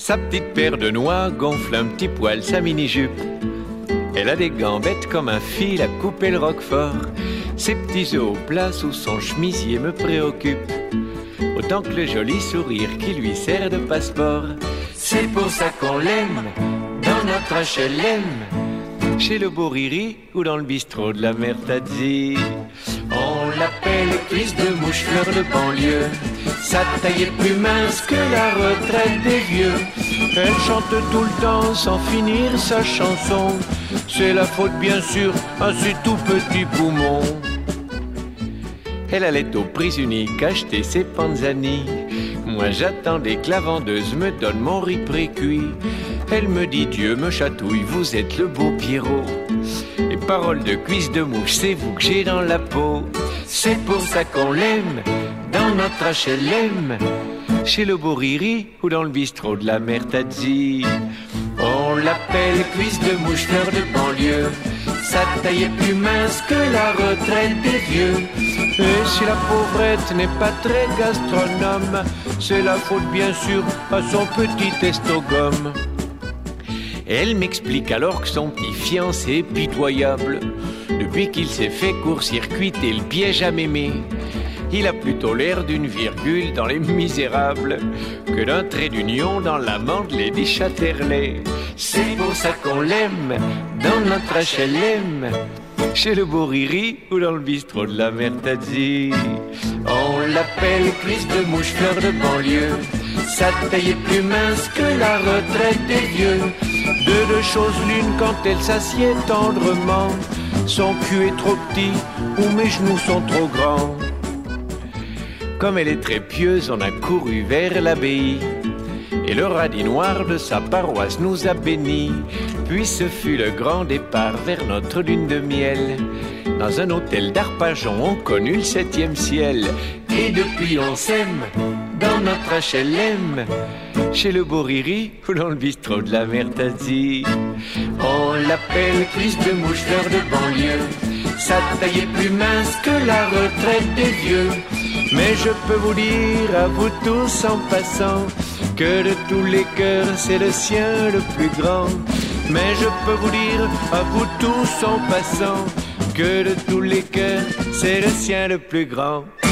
Sa petite paire de noix gonfle un petit poil sa mini-jupe. Elle a des gambettes comme un fil à couper le roquefort. Ses petits œufs au plat sous son chemisier me préoccupent, autant que le joli sourire qui lui sert de passeport. C'est pour ça qu'on l'aime dans notre HLM, chez le beau Riri ou dans le bistrot de la mère Tadzi. On l'appelle cuisse de mouche, fleur de banlieue. Sa taille est plus mince que la retraite des vieux. Elle chante tout le temps sans finir sa chanson. C'est la faute bien sûr à ses tout petits poumons. Elle allait aux prises uniques acheter ses panzani. Moi j'attendais que la vendeuse me donne mon riz pré-cuit. Elle me dit Dieu me chatouille, vous êtes le beau Pierrot. Et paroles de cuisse de mouche, c'est vous que j'ai dans la peau. C'est pour ça qu'on l'aime dans notre HLM, chez le beau Riri ou dans le bistrot de la mère Tadzi. On l'appelle cuisse de mouche, fleur de banlieue. Sa taille est plus mince que la retraite des vieux. Et si la pauvrette n'est pas très gastronome, c'est la faute bien sûr à son petit estogome. Elle m'explique alors que son petit fiancé est pitoyable. Depuis qu'il s'est fait court-circuiter le piège à mémé, il a plutôt l'air d'une virgule dans Les Misérables que d'un trait d'union dans l'amant de Lady Chatterley. C'est pour ça qu'on l'aime dans notre HLM, chez le beau Riri ou dans le bistrot de la mère Tadzi. On l'appelle cuisse de mouche, fleur de banlieue. Sa taille est plus mince que la retraite des vieux. De deux choses l'une, quand elle s'assied tendrement, son cul est trop petit ou mes genoux sont trop grands. Comme elle est très pieuse, on a couru vers l'abbaye, et le radis noir de sa paroisse nous a bénis. Puis ce fut le grand départ vers notre lune de miel. Dans un hôtel d'Arpajon, on connut le 7e ciel. Et depuis on s'aime dans notre HLM, chez le beau Riri ou dans le bistrot de la mère Tadzi. On l'appelle cuisse de mouche, fleur de banlieue. Sa taille est plus mince que la retraite des vieux. Mais je peux vous dire à vous tous en passant que de tous les cœurs c'est le sien le plus grand. Mais je peux vous dire à vous tous en passant que de tous les cœurs c'est le sien le plus grand.